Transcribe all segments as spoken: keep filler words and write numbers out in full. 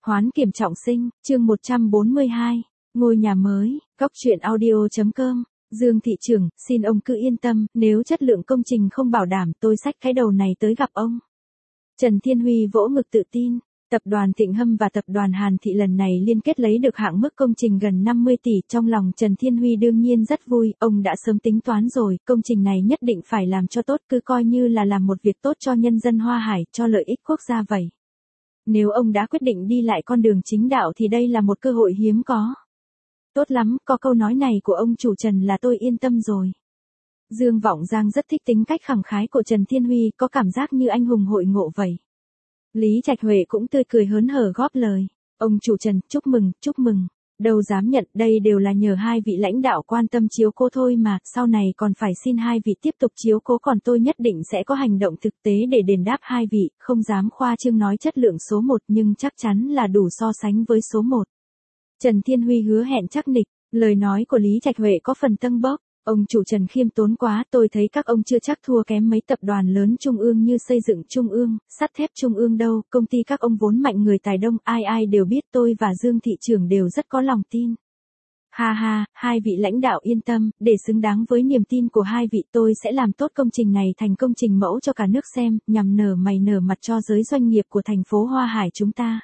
Hoán kiểm trọng sinh, chương một trăm bốn mươi hai, ngôi nhà mới, góc truyện audio.com, Dương thị trưởng, xin ông cứ yên tâm, nếu chất lượng công trình không bảo đảm tôi xách cái đầu này tới gặp ông. Trần Thiên Huy vỗ ngực tự tin, tập đoàn Thịnh Hâm và tập đoàn Hàn Thị lần này liên kết lấy được hạng mức công trình gần năm mươi tỷ, trong lòng Trần Thiên Huy đương nhiên rất vui, ông đã sớm tính toán rồi, công trình này nhất định phải làm cho tốt, cứ coi như là làm một việc tốt cho nhân dân Hoa Hải, cho lợi ích quốc gia vậy. Nếu ông đã quyết định đi lại con đường chính đạo thì đây là một cơ hội hiếm có. Tốt lắm, có câu nói này của ông chủ Trần là tôi yên tâm rồi. Dương Vọng Giang rất thích tính cách khẳng khái của Trần Thiên Huy, có cảm giác như anh hùng hội ngộ vậy. Lý Trạch Huệ cũng tươi cười hớn hở góp lời. Ông chủ Trần, chúc mừng, chúc mừng. Đâu dám nhận, đây đều là nhờ hai vị lãnh đạo quan tâm chiếu cố thôi mà, sau này còn phải xin hai vị tiếp tục chiếu cố, còn tôi nhất định sẽ có hành động thực tế để đền đáp hai vị, không dám khoa trương nói chất lượng số một nhưng chắc chắn là đủ so sánh với số một. Trần Thiên Huy hứa hẹn chắc nịch, lời nói của Lý Trạch Huệ có phần tâng bốc. Ông chủ Trần khiêm tốn quá, tôi thấy các ông chưa chắc thua kém mấy tập đoàn lớn trung ương như Xây dựng Trung ương, Sắt thép Trung ương đâu, công ty các ông vốn mạnh người tài đông, ai ai đều biết, tôi và Dương thị trưởng đều rất có lòng tin. Ha ha, hai vị lãnh đạo yên tâm, để xứng đáng với niềm tin của hai vị tôi sẽ làm tốt công trình này thành công trình mẫu cho cả nước xem, nhằm nở mày nở mặt cho giới doanh nghiệp của thành phố Hoa Hải chúng ta.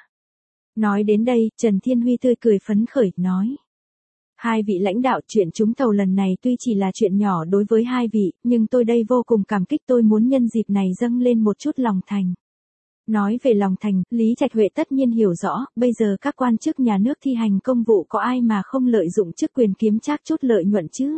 Nói đến đây, Trần Thiên Huy tươi cười phấn khởi, nói. Hai vị lãnh đạo, chuyện trúng thầu lần này tuy chỉ là chuyện nhỏ đối với hai vị, nhưng tôi đây vô cùng cảm kích, tôi muốn nhân dịp này dâng lên một chút lòng thành. Nói về lòng thành, Lý Trạch Huệ tất nhiên hiểu rõ, bây giờ các quan chức nhà nước thi hành công vụ có ai mà không lợi dụng chức quyền kiếm trác chút lợi nhuận chứ.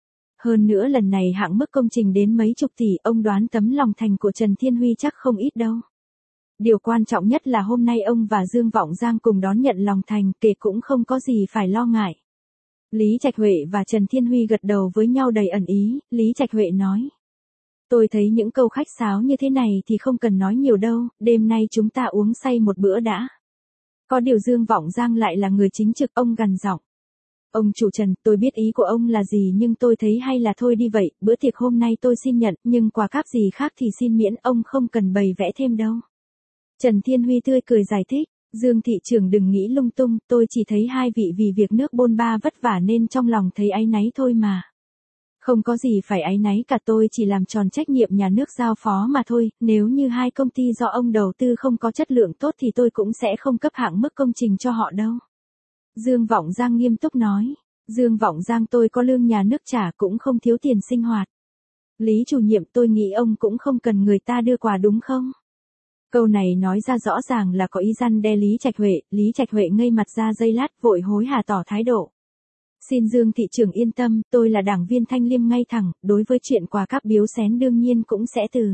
Hơn nữa lần này hạng mức công trình đến mấy chục tỷ, ông đoán tấm lòng thành của Trần Thiên Huy chắc không ít đâu. Điều quan trọng nhất là hôm nay ông và Dương Vọng Giang cùng đón nhận lòng thành, kể cũng không có gì phải lo ngại. Lý Trạch Huệ và Trần Thiên Huy gật đầu với nhau đầy ẩn ý, Lý Trạch Huệ nói. Tôi thấy những câu khách sáo như thế này thì không cần nói nhiều đâu, đêm nay chúng ta uống say một bữa đã. Có điều Dương Vọng Giang lại là người chính trực, ông gằn giọng. Ông chủ Trần, tôi biết ý của ông là gì nhưng tôi thấy hay là thôi đi vậy, bữa tiệc hôm nay tôi xin nhận, nhưng quà cáp gì khác thì xin miễn, ông không cần bày vẽ thêm đâu. Trần Thiên Huy tươi cười giải thích. Dương thị trưởng đừng nghĩ lung tung, tôi chỉ thấy hai vị vì việc nước bôn ba vất vả nên trong lòng thấy áy náy thôi mà. Không có gì phải áy náy cả, tôi chỉ làm tròn trách nhiệm nhà nước giao phó mà thôi, nếu như hai công ty do ông đầu tư không có chất lượng tốt thì tôi cũng sẽ không cấp hạng mức công trình cho họ đâu. Dương Vọng Giang nghiêm túc nói, Dương Vọng Giang tôi có lương nhà nước trả cũng không thiếu tiền sinh hoạt. Lý chủ nhiệm tôi nghĩ ông cũng không cần người ta đưa quà đúng không? Câu này nói ra rõ ràng là có ý răn đe Lý Trạch Huệ, Lý Trạch Huệ ngây mặt ra giây lát vội hối hả tỏ thái độ. Xin Dương thị trưởng yên tâm, tôi là đảng viên thanh liêm ngay thẳng, đối với chuyện quà cáp biếu xén đương nhiên cũng sẽ từ.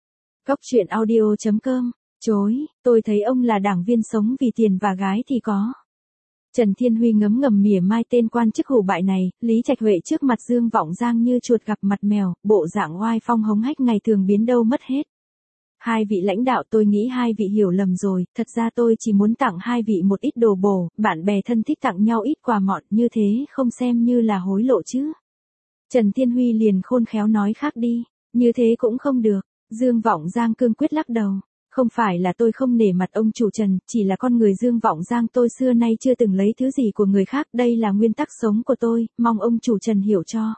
Góc truyện audio.com, chối, tôi thấy ông là đảng viên sống vì tiền và gái thì có. Trần Thiên Huy ngấm ngầm mỉa mai tên quan chức hủ bại này, Lý Trạch Huệ trước mặt Dương Vọng Giang như chuột gặp mặt mèo, bộ dạng oai phong hống hách ngày thường biến đâu mất hết. Hai vị lãnh đạo, tôi nghĩ hai vị hiểu lầm rồi, thật ra tôi chỉ muốn tặng hai vị một ít đồ bổ, bạn bè thân thích tặng nhau ít quà mọn, như thế không xem như là hối lộ chứ. Trần Thiên Huy liền khôn khéo nói khác đi, như thế cũng không được. Dương Vọng Giang cương quyết lắc đầu, không phải là tôi không nể mặt ông chủ Trần, chỉ là con người Dương Vọng Giang tôi xưa nay chưa từng lấy thứ gì của người khác, đây là nguyên tắc sống của tôi, mong ông chủ Trần hiểu cho.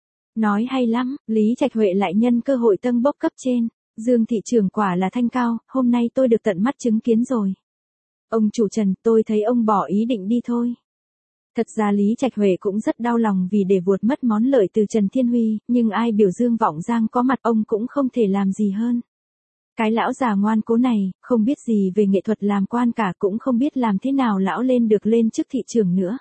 Nói hay lắm, Lý Trạch Huệ lại nhân cơ hội tâng bốc cấp trên. Dương thị trưởng quả là thanh cao, hôm nay tôi được tận mắt chứng kiến rồi. Ông chủ Trần, tôi thấy ông bỏ ý định đi thôi. Thật ra Lý Trạch Huệ cũng rất đau lòng vì để vuột mất món lợi từ Trần Thiên Huy, nhưng ai biểu Dương Vọng Giang có mặt ông cũng không thể làm gì hơn. Cái lão già ngoan cố này, không biết gì về nghệ thuật làm quan cả, cũng không biết làm thế nào lão lên được lên chức thị trưởng nữa.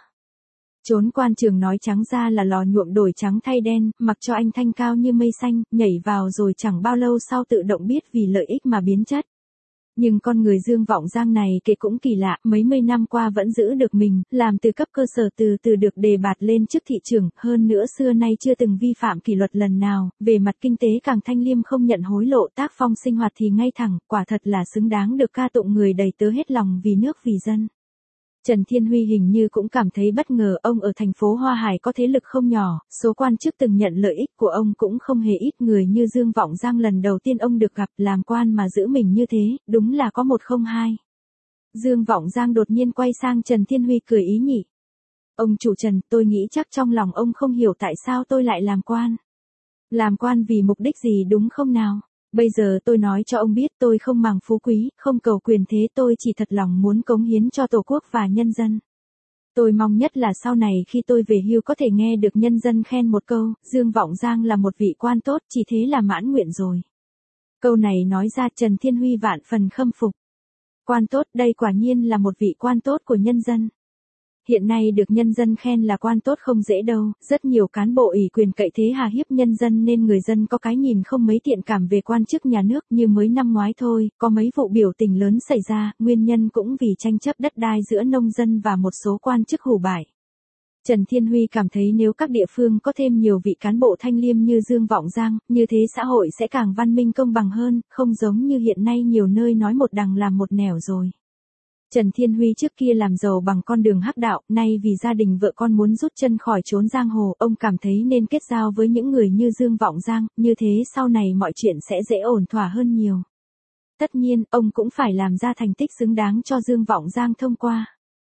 Trốn quan trường nói trắng ra là lò nhuộm đổi trắng thay đen, mặc cho anh thanh cao như mây xanh, nhảy vào rồi chẳng bao lâu sau tự động biết vì lợi ích mà biến chất. Nhưng con người Dương Vọng Giang này kể cũng kỳ lạ, mấy mươi năm qua vẫn giữ được mình, làm từ cấp cơ sở từ từ được đề bạt lên chức thị trưởng, hơn nữa xưa nay chưa từng vi phạm kỷ luật lần nào, về mặt kinh tế càng thanh liêm không nhận hối lộ, tác phong sinh hoạt thì ngay thẳng, quả thật là xứng đáng được ca tụng người đầy tớ hết lòng vì nước vì dân. Trần Thiên Huy hình như cũng cảm thấy bất ngờ, ông ở thành phố Hoa Hải có thế lực không nhỏ, số quan chức từng nhận lợi ích của ông cũng không hề ít, người như Dương Vọng Giang lần đầu tiên ông được gặp, làm quan mà giữ mình như thế, đúng là có một không hai. Dương Vọng Giang đột nhiên quay sang Trần Thiên Huy cười ý nhị. Ông chủ Trần, tôi nghĩ chắc trong lòng ông không hiểu tại sao tôi lại làm quan. Làm quan vì mục đích gì đúng không nào? Bây giờ tôi nói cho ông biết tôi không màng phú quý, không cầu quyền thế, tôi chỉ thật lòng muốn cống hiến cho Tổ quốc và nhân dân. Tôi mong nhất là sau này khi tôi về hưu có thể nghe được nhân dân khen một câu, Dương Vọng Giang là một vị quan tốt, chỉ thế là mãn nguyện rồi. Câu này nói ra Trần Thiên Huy vạn phần khâm phục. Quan tốt, đây quả nhiên là một vị quan tốt của nhân dân. Hiện nay được nhân dân khen là quan tốt không dễ đâu, rất nhiều cán bộ ủy quyền cậy thế hà hiếp nhân dân nên người dân có cái nhìn không mấy thiện cảm về quan chức nhà nước. Như mới năm ngoái thôi, có mấy vụ biểu tình lớn xảy ra, nguyên nhân cũng vì tranh chấp đất đai giữa nông dân và một số quan chức hủ bại. Trần Thiên Huy cảm thấy nếu các địa phương có thêm nhiều vị cán bộ thanh liêm như Dương Vọng Giang, như thế xã hội sẽ càng văn minh công bằng hơn, không giống như hiện nay nhiều nơi nói một đằng làm một nẻo rồi. Trần Thiên Huy trước kia làm giàu bằng con đường hắc đạo, nay vì gia đình vợ con muốn rút chân khỏi chốn giang hồ, ông cảm thấy nên kết giao với những người như Dương Vọng Giang, như thế sau này mọi chuyện sẽ dễ ổn thỏa hơn nhiều. Tất nhiên, ông cũng phải làm ra thành tích xứng đáng cho Dương Vọng Giang thông qua.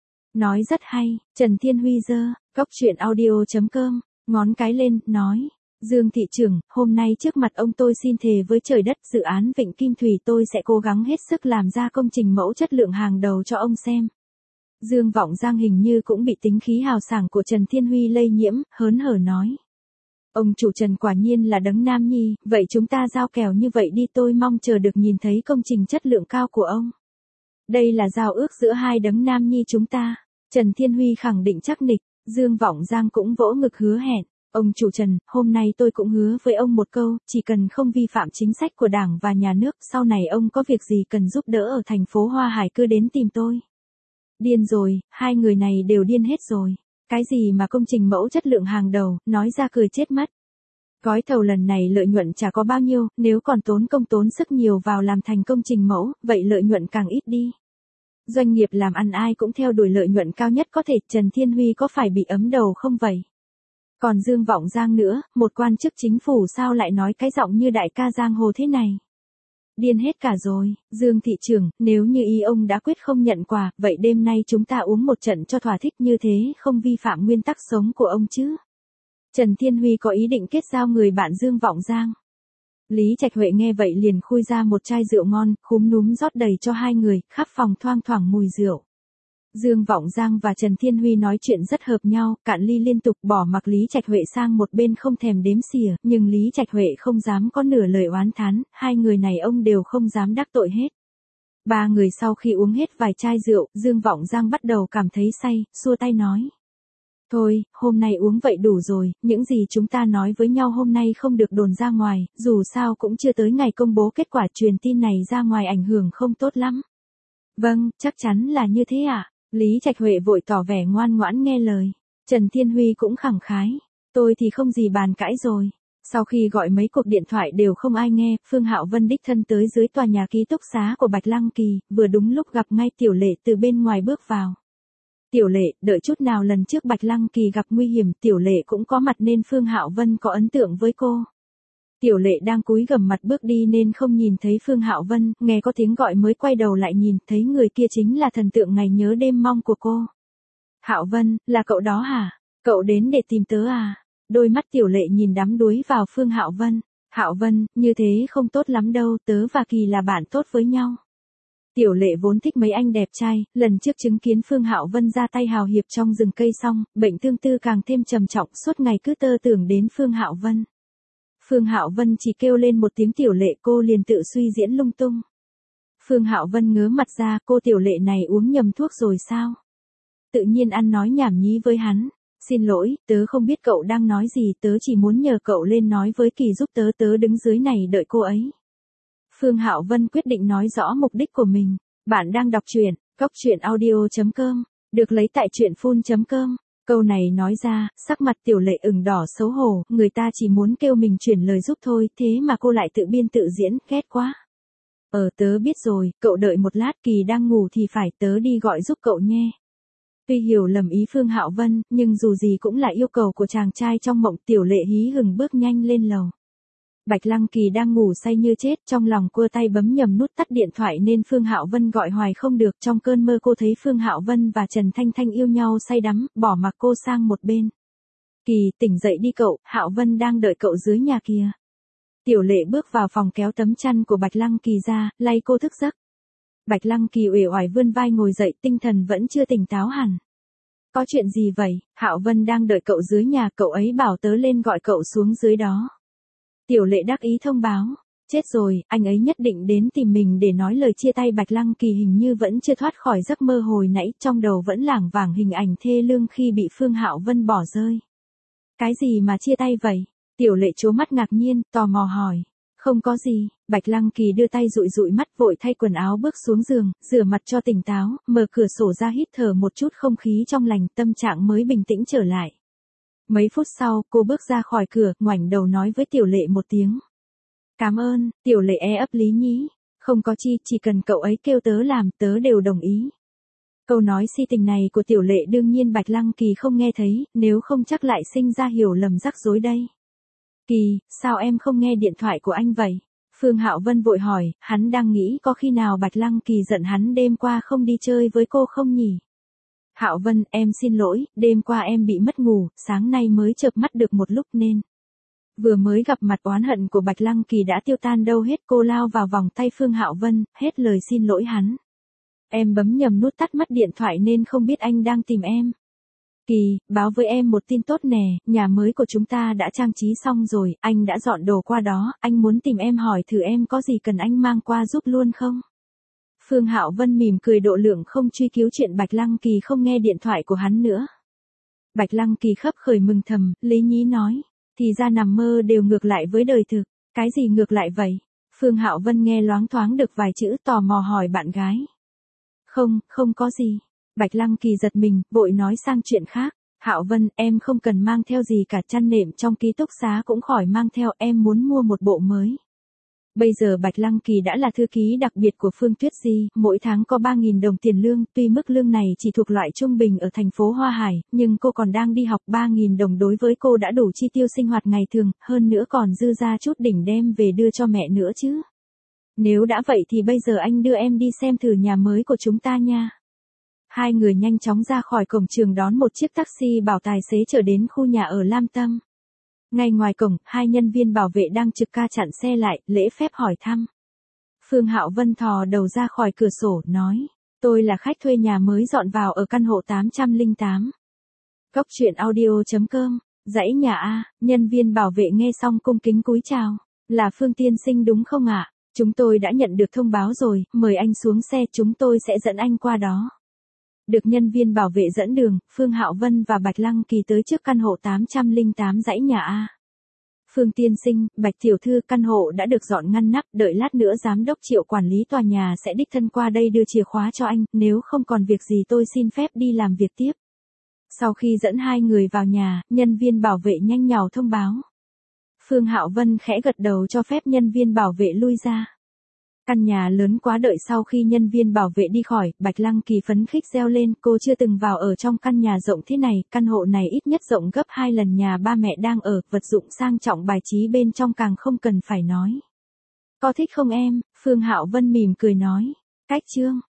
Nói rất hay, Trần Thiên Huy giơ, cốc truyện audio chấm com, ngón cái lên, nói. Dương thị trưởng, hôm nay trước mặt ông tôi xin thề với trời đất, dự án Vịnh Kim Thủy tôi sẽ cố gắng hết sức làm ra công trình mẫu chất lượng hàng đầu cho ông xem. Dương Vọng Giang hình như cũng bị tính khí hào sảng của Trần Thiên Huy lây nhiễm, hớn hở nói. Ông chủ Trần quả nhiên là đấng nam nhi, vậy chúng ta giao kèo như vậy đi, tôi mong chờ được nhìn thấy công trình chất lượng cao của ông. Đây là giao ước giữa hai đấng nam nhi chúng ta. Trần Thiên Huy khẳng định chắc nịch, Dương Vọng Giang cũng vỗ ngực hứa hẹn. Ông chủ Trần, hôm nay tôi cũng hứa với ông một câu, chỉ cần không vi phạm chính sách của Đảng và Nhà nước, sau này ông có việc gì cần giúp đỡ ở thành phố Hoa Hải cứ đến tìm tôi. Điên rồi, hai người này đều điên hết rồi. Cái gì mà công trình mẫu chất lượng hàng đầu, nói ra cười chết mất. Gói thầu lần này lợi nhuận chả có bao nhiêu, nếu còn tốn công tốn sức nhiều vào làm thành công trình mẫu, vậy lợi nhuận càng ít đi. Doanh nghiệp làm ăn ai cũng theo đuổi lợi nhuận cao nhất có thể, Trần Thiên Huy có phải bị ấm đầu không vậy? Còn Dương Vọng Giang nữa, một quan chức chính phủ sao lại nói cái giọng như đại ca giang hồ thế này? Điên hết cả rồi, Dương thị trưởng, nếu như ý ông đã quyết không nhận quà, vậy đêm nay chúng ta uống một trận cho thỏa thích, như thế không vi phạm nguyên tắc sống của ông chứ? Trần Thiên Huy có ý định kết giao người bạn Dương Vọng Giang. Lý Trạch Huệ nghe vậy liền khui ra một chai rượu ngon, khúm núm rót đầy cho hai người, khắp phòng thoang thoảng mùi rượu. Dương Vọng Giang và Trần Thiên Huy nói chuyện rất hợp nhau, cạn ly liên tục, bỏ mặc Lý Trạch Huệ sang một bên không thèm đếm xỉa, nhưng Lý Trạch Huệ không dám có nửa lời oán thán, hai người này ông đều không dám đắc tội hết. Ba người sau khi uống hết vài chai rượu, Dương Vọng Giang bắt đầu cảm thấy say, xua tay nói. Thôi, hôm nay uống vậy đủ rồi, những gì chúng ta nói với nhau hôm nay không được đồn ra ngoài, dù sao cũng chưa tới ngày công bố kết quả, truyền tin này ra ngoài ảnh hưởng không tốt lắm. Vâng, chắc chắn là như thế ạ. À? Lý Trạch Huệ vội tỏ vẻ ngoan ngoãn nghe lời. Trần Thiên Huy cũng khẳng khái. Tôi thì không gì bàn cãi rồi. Sau khi gọi mấy cuộc điện thoại đều không ai nghe, Phương Hạo Vân đích thân tới dưới tòa nhà ký túc xá của Bạch Lăng Kỳ, vừa đúng lúc gặp ngay Tiểu Lệ từ bên ngoài bước vào. Tiểu Lệ, đợi chút nào, lần trước Bạch Lăng Kỳ gặp nguy hiểm, Tiểu Lệ cũng có mặt nên Phương Hạo Vân có ấn tượng với cô. Tiểu Lệ đang cúi gằm mặt bước đi nên không nhìn thấy Phương Hạo Vân, nghe có tiếng gọi mới quay đầu lại nhìn, thấy người kia chính là thần tượng ngày nhớ đêm mong của cô. Hạo Vân, là cậu đó hả? Cậu đến để tìm tớ à? Đôi mắt Tiểu Lệ nhìn đắm đuối vào Phương Hạo Vân. Hạo Vân, như thế không tốt lắm đâu, tớ và Kỳ là bạn tốt với nhau. Tiểu Lệ vốn thích mấy anh đẹp trai, lần trước chứng kiến Phương Hạo Vân ra tay hào hiệp trong rừng cây xong, bệnh tương tư càng thêm trầm trọng, suốt ngày cứ tơ tưởng đến Phương Hạo Vân. Phương Hạo Vân chỉ kêu lên một tiếng Tiểu Lệ, cô liền tự suy diễn lung tung. Phương Hạo Vân ngớ mặt ra, cô Tiểu Lệ này uống nhầm thuốc rồi sao? Tự nhiên ăn nói nhảm nhí với hắn. Xin lỗi, tớ không biết cậu đang nói gì, tớ chỉ muốn nhờ cậu lên nói với Kỳ giúp tớ, tớ đứng dưới này đợi cô ấy. Phương Hạo Vân quyết định nói rõ mục đích của mình. Bạn đang đọc truyện, cốc truyện audio chấm com, được lấy tại truyện phun chấm com. Câu này nói ra, sắc mặt Tiểu Lệ ửng đỏ xấu hổ, người ta chỉ muốn kêu mình chuyển lời giúp thôi, thế mà cô lại tự biên tự diễn, ghét quá. Ờ tớ biết rồi, cậu đợi một lát, Kỳ đang ngủ thì phải, tớ đi gọi giúp cậu nhé. Tuy hiểu lầm ý Phương Hạo Vân, nhưng dù gì cũng là yêu cầu của chàng trai trong mộng, Tiểu Lệ hí hửng bước nhanh lên lầu. Bạch Lăng Kỳ đang ngủ say như chết, trong lòng cua tay bấm nhầm nút tắt điện thoại nên Phương Hạo Vân gọi hoài không được. Trong cơn mơ cô thấy Phương Hạo Vân và Trần Thanh Thanh yêu nhau say đắm, bỏ mặc cô sang một bên. Kỳ, tỉnh dậy đi cậu, Hạo Vân đang đợi cậu dưới nhà kìa. Tiểu Lệ bước vào phòng kéo tấm chăn của Bạch Lăng Kỳ ra, lay cô thức giấc. Bạch Lăng Kỳ uể oải vươn vai ngồi dậy, tinh thần vẫn chưa tỉnh táo hẳn. Có chuyện gì vậy? Hạo Vân đang đợi cậu dưới nhà, cậu ấy bảo tớ lên gọi cậu xuống dưới đó. Tiểu Lệ đắc ý thông báo. Chết rồi, anh ấy nhất định đến tìm mình để nói lời chia tay. Bạch Lăng Kỳ hình như vẫn chưa thoát khỏi giấc mơ hồi nãy, trong đầu vẫn lảng vảng hình ảnh thê lương khi bị Phương Hạo Vân bỏ rơi. Cái gì mà chia tay vậy? Tiểu Lệ trố mắt ngạc nhiên, tò mò hỏi. Không có gì. Bạch Lăng Kỳ đưa tay dụi dụi mắt, vội thay quần áo bước xuống giường, rửa mặt cho tỉnh táo, mở cửa sổ ra hít thở một chút không khí trong lành, tâm trạng mới bình tĩnh trở lại. Mấy phút sau, cô bước ra khỏi cửa, ngoảnh đầu nói với Tiểu Lệ một tiếng. Cảm ơn. Tiểu Lệ e ấp lý nhí. Không có chi, chỉ cần cậu ấy kêu tớ làm, tớ đều đồng ý. Câu nói si tình này của Tiểu Lệ đương nhiên Bạch Lăng Kỳ không nghe thấy, nếu không chắc lại sinh ra hiểu lầm rắc rối đây. Kỳ, sao em không nghe điện thoại của anh vậy? Phương Hạo Vân vội hỏi, hắn đang nghĩ có khi nào Bạch Lăng Kỳ giận hắn đêm qua không đi chơi với cô không nhỉ? Hạo Vân, em xin lỗi, đêm qua em bị mất ngủ, sáng nay mới chợp mắt được một lúc nên. Vừa mới gặp mặt oán hận của Bạch Lăng Kỳ đã tiêu tan đâu hết, cô lao vào vòng tay Phương Hạo Vân, hết lời xin lỗi hắn. Em bấm nhầm nút tắt mất điện thoại nên không biết anh đang tìm em. Kỳ, báo với em một tin tốt nè, nhà mới của chúng ta đã trang trí xong rồi, anh đã dọn đồ qua đó, anh muốn tìm em hỏi thử em có gì cần anh mang qua giúp luôn không? Phương Hạo Vân mỉm cười độ lượng không truy cứu chuyện Bạch Lăng Kỳ không nghe điện thoại của hắn nữa. Bạch Lăng Kỳ khấp khởi mừng thầm, lý nhí nói, thì ra nằm mơ đều ngược lại với đời thực, cái gì ngược lại vậy? Phương Hạo Vân nghe loáng thoáng được vài chữ, tò mò hỏi bạn gái. Không, không có gì. Bạch Lăng Kỳ giật mình, vội nói sang chuyện khác. Hạo Vân, em không cần mang theo gì cả, chăn nệm trong ký túc xá cũng khỏi mang theo, em muốn mua một bộ mới. Bây giờ Bạch Lăng Kỳ đã là thư ký đặc biệt của Phương Tuyết Di, mỗi tháng có ba nghìn đồng tiền lương, tuy mức lương này chỉ thuộc loại trung bình ở thành phố Hoa Hải, nhưng cô còn đang đi học, ba nghìn đồng đối với cô đã đủ chi tiêu sinh hoạt ngày thường, hơn nữa còn dư ra chút đỉnh đem về đưa cho mẹ nữa chứ. Nếu đã vậy thì bây giờ anh đưa em đi xem thử nhà mới của chúng ta nha. Hai người nhanh chóng ra khỏi cổng trường đón một chiếc taxi bảo tài xế chở đến khu nhà ở Lam Tâm. Ngay ngoài cổng, hai nhân viên bảo vệ đang trực ca chặn xe lại, lễ phép hỏi thăm. Phương Hạo Vân thò đầu ra khỏi cửa sổ, nói, tôi là khách thuê nhà mới dọn vào ở căn hộ tám không tám. Góc truyện audio chấm com, dãy nhà A, nhân viên bảo vệ nghe xong cung kính cúi chào. Là Phương tiên sinh đúng không ạ? Chúng tôi đã nhận được thông báo rồi, mời anh xuống xe, chúng tôi sẽ dẫn anh qua đó. Được nhân viên bảo vệ dẫn đường, Phương Hạo Vân và Bạch Lăng Kỳ tới trước căn hộ tám không tám dãy nhà A. Phương tiên sinh, Bạch tiểu thư, căn hộ đã được dọn ngăn nắp, đợi lát nữa giám đốc Triệu quản lý tòa nhà sẽ đích thân qua đây đưa chìa khóa cho anh, nếu không còn việc gì tôi xin phép đi làm việc tiếp. Sau khi dẫn hai người vào nhà, nhân viên bảo vệ nhanh nhảu thông báo. Phương Hạo Vân khẽ gật đầu cho phép nhân viên bảo vệ lui ra. Căn nhà lớn quá, đợi sau khi nhân viên bảo vệ đi khỏi, Bạch Lăng Kỳ phấn khích reo lên, cô chưa từng vào ở trong căn nhà rộng thế này, căn hộ này ít nhất rộng gấp hai lần nhà ba mẹ đang ở, vật dụng sang trọng, bài trí bên trong càng không cần phải nói. Có thích không em? Phương Hạo Vân mỉm cười nói. Cách chương